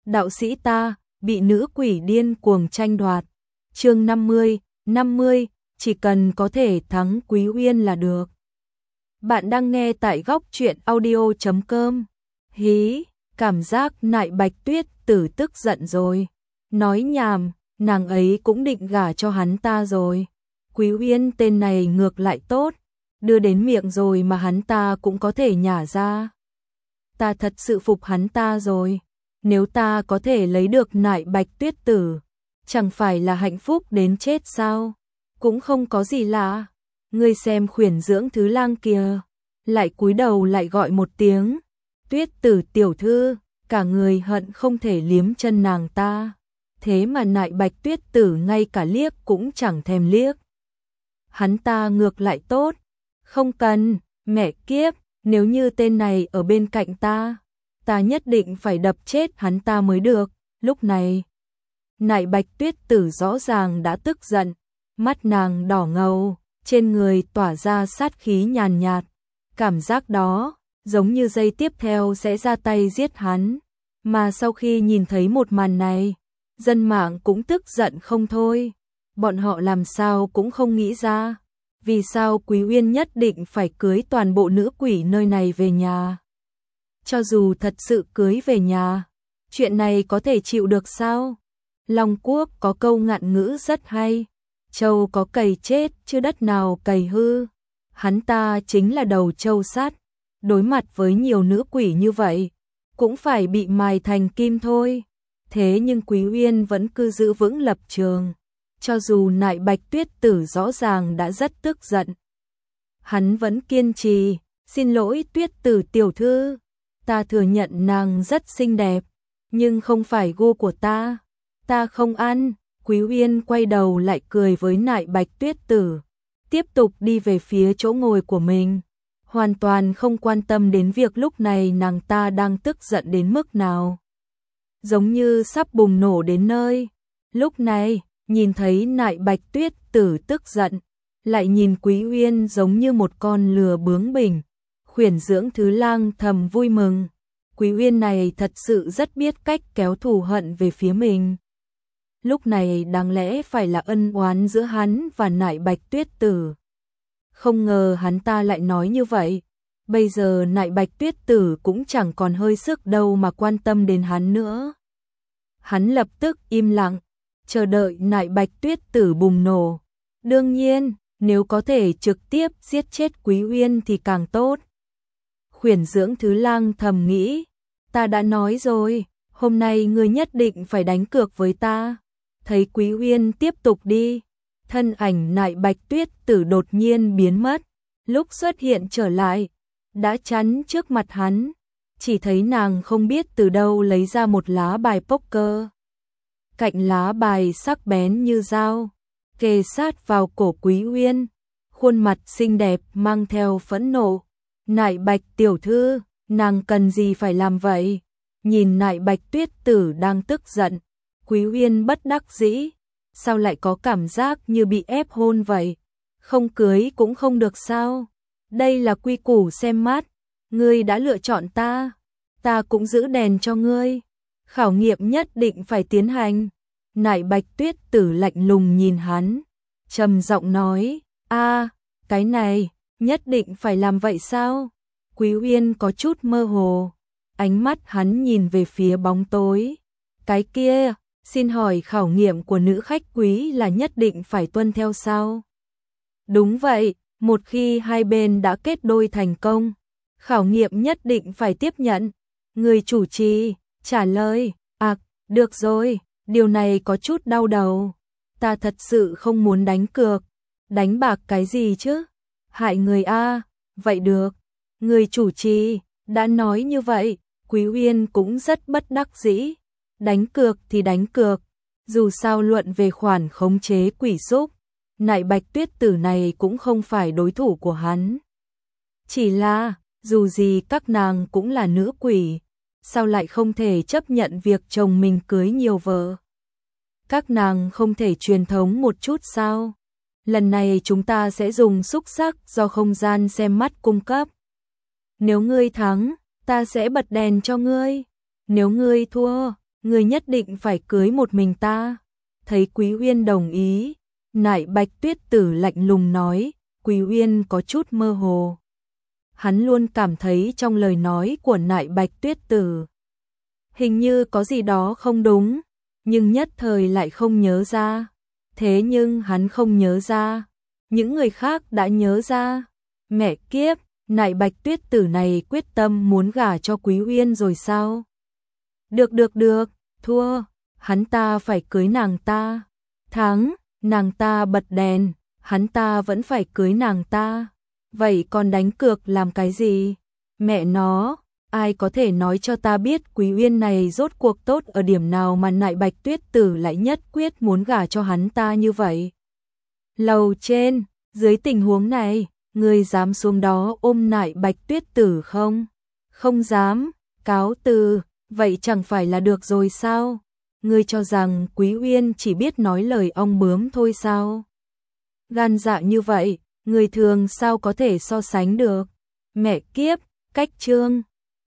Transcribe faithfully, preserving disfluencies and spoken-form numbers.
đạo sĩ ta, bị nữ quỷ điên cuồng tranh đoạt. Chương năm mươi, năm mươi, chỉ cần có thể thắng Quý Uyên là được. Bạn đang nghe tại góc truyện audio chấm com. Hí, cảm giác Nại Bạch Tuyết Tử tức giận rồi. Nói nhảm, nàng ấy cũng định gả cho hắn ta rồi. Quý Uyên tên này ngược lại tốt, đưa đến miệng rồi mà hắn ta cũng có thể nhả ra. Ta thật sự phục hắn ta rồi. Nếu ta có thể lấy được Nại Bạch Tuyết Tử, chẳng phải là hạnh phúc đến chết sao? Cũng không có gì lạ. Ngươi xem Khuyển Dưỡng Thứ Lang kìa, lại cúi đầu lại gọi một tiếng, Tuyết Tử tiểu thư, cả người hận không thể liếm chân nàng ta. Thế mà Nại Bạch Tuyết Tử ngay cả liếc cũng chẳng thèm liếc. Hắn ta ngược lại tốt, không cần, mẹ kiếp, nếu như tên này ở bên cạnh ta, ta nhất định phải đập chết hắn ta mới được. Lúc này, Nại Bạch Tuyết Tử rõ ràng đã tức giận, mắt nàng đỏ ngầu, trên người tỏa ra sát khí nhàn nhạt. Cảm giác đó, giống như giây tiếp theo sẽ ra tay giết hắn. Mà sau khi nhìn thấy một màn này, dân mạng cũng tức giận không thôi. Bọn họ làm sao cũng không nghĩ ra, vì sao Quý Uyên nhất định phải cưới toàn bộ nữ quỷ nơi này về nhà. Cho dù thật sự cưới về nhà, chuyện này có thể chịu được sao? Long Quốc có câu ngạn ngữ rất hay, trâu có cày chết chứ đất nào cày hư. Hắn ta chính là đầu trâu sắt, đối mặt với nhiều nữ quỷ như vậy, cũng phải bị mài thành kim thôi. Thế nhưng Quý Uyên vẫn cứ giữ vững lập trường, cho dù Nại Bạch Tuyết Tử rõ ràng đã rất tức giận. Hắn vẫn kiên trì, xin lỗi Tuyết Tử tiểu thư, ta thừa nhận nàng rất xinh đẹp, nhưng không phải gu của ta, ta không ăn. Quý Uyên quay đầu lại cười với Nại Bạch Tuyết Tử, tiếp tục đi về phía chỗ ngồi của mình, hoàn toàn không quan tâm đến việc lúc này nàng ta đang tức giận đến mức nào, giống như sắp bùng nổ đến nơi. Lúc này, nhìn thấy Nại Bạch Tuyết Tử tức giận, lại nhìn Quý Uyên giống như một con lừa bướng bỉnh, Khuyển Dưỡng Thứ Lang thầm vui mừng. Quý Uyên này thật sự rất biết cách kéo thù hận về phía mình. Lúc này đáng lẽ phải là ân oán giữa hắn và Nại Bạch Tuyết Tử. Không ngờ hắn ta lại nói như vậy. Bây giờ Nại Bạch Tuyết Tử cũng chẳng còn hơi sức đâu mà quan tâm đến hắn nữa. Hắn lập tức im lặng, chờ đợi Nại Bạch Tuyết Tử bùng nổ. Đương nhiên, nếu có thể trực tiếp giết chết Quý Uyên thì càng tốt. Khuyển Dưỡng Thứ Lang thầm nghĩ, ta đã nói rồi, hôm nay ngươi nhất định phải đánh cược với ta. Thấy Quý Uyên tiếp tục đi, thân ảnh Nại Bạch Tuyết Tử đột nhiên biến mất, lúc xuất hiện trở lại, đã chắn trước mặt hắn, chỉ thấy nàng không biết từ đâu lấy ra một lá bài poker. Cạnh lá bài sắc bén như dao, kề sát vào cổ Quý Uyên, khuôn mặt xinh đẹp mang theo phẫn nộ. Nại Bạch tiểu thư, nàng cần gì phải làm vậy? Nhìn Nại Bạch Tuyết Tử đang tức giận, Quý Uyên bất đắc dĩ, sao lại có cảm giác như bị ép hôn vậy? Không cưới cũng không được sao? Đây là quy củ xem mắt, ngươi đã lựa chọn ta, ta cũng giữ đèn cho ngươi. Khảo nghiệm nhất định phải tiến hành. Nại Bạch Tuyết Tử lạnh lùng nhìn hắn, trầm giọng nói, a, cái này, nhất định phải làm vậy sao? Quý Uyên có chút mơ hồ, ánh mắt hắn nhìn về phía bóng tối. Cái kia, xin hỏi khảo nghiệm của nữ khách quý là nhất định phải tuân theo sao? Đúng vậy, một khi hai bên đã kết đôi thành công, khảo nghiệm nhất định phải tiếp nhận. Người chủ trì trả lời, à, được rồi, điều này có chút đau đầu. Ta thật sự không muốn đánh cược. Đánh bạc cái gì chứ? Hại người a. Vậy được. Người chủ trì đã nói như vậy, Quý Uyên cũng rất bất đắc dĩ. Đánh cược thì đánh cược, dù sao luận về khoản khống chế quỷ xúc, Nại Bạch Tuyết Tử này cũng không phải đối thủ của hắn. Chỉ là, dù gì các nàng cũng là nữ quỷ, sao lại không thể chấp nhận việc chồng mình cưới nhiều vợ? Các nàng không thể truyền thống một chút sao? Lần này chúng ta sẽ dùng xúc xắc do không gian xem mắt cung cấp. Nếu ngươi thắng, ta sẽ bật đèn cho ngươi. Nếu ngươi thua, người nhất định phải cưới một mình ta. Thấy Quý Uyên đồng ý, Nại Bạch Tuyết Tử lạnh lùng nói, Quý Uyên có chút mơ hồ. Hắn luôn cảm thấy trong lời nói của Nại Bạch Tuyết Tử hình như có gì đó không đúng, nhưng nhất thời lại không nhớ ra. Thế nhưng hắn không nhớ ra, những người khác đã nhớ ra. Mẹ kiếp, Nại Bạch Tuyết Tử này quyết tâm muốn gả cho Quý Uyên rồi sao? Được được được, thua, hắn ta phải cưới nàng ta. Thắng, nàng ta bật đèn, hắn ta vẫn phải cưới nàng ta. Vậy còn đánh cược làm cái gì? Mẹ nó, ai có thể nói cho ta biết Quý Uyên này rốt cuộc tốt ở điểm nào mà Nại Bạch Tuyết Tử lại nhất quyết muốn gả cho hắn ta như vậy? Lầu trên, dưới tình huống này, ngươi dám xuống đó ôm Nại Bạch Tuyết Tử không? Không dám, cáo từ, vậy chẳng phải là được rồi sao? Ngươi cho rằng Quý Uyên chỉ biết nói lời ong bướm thôi sao? Gan dạ như vậy, người thường sao có thể so sánh được? Mẹ kiếp, cách chương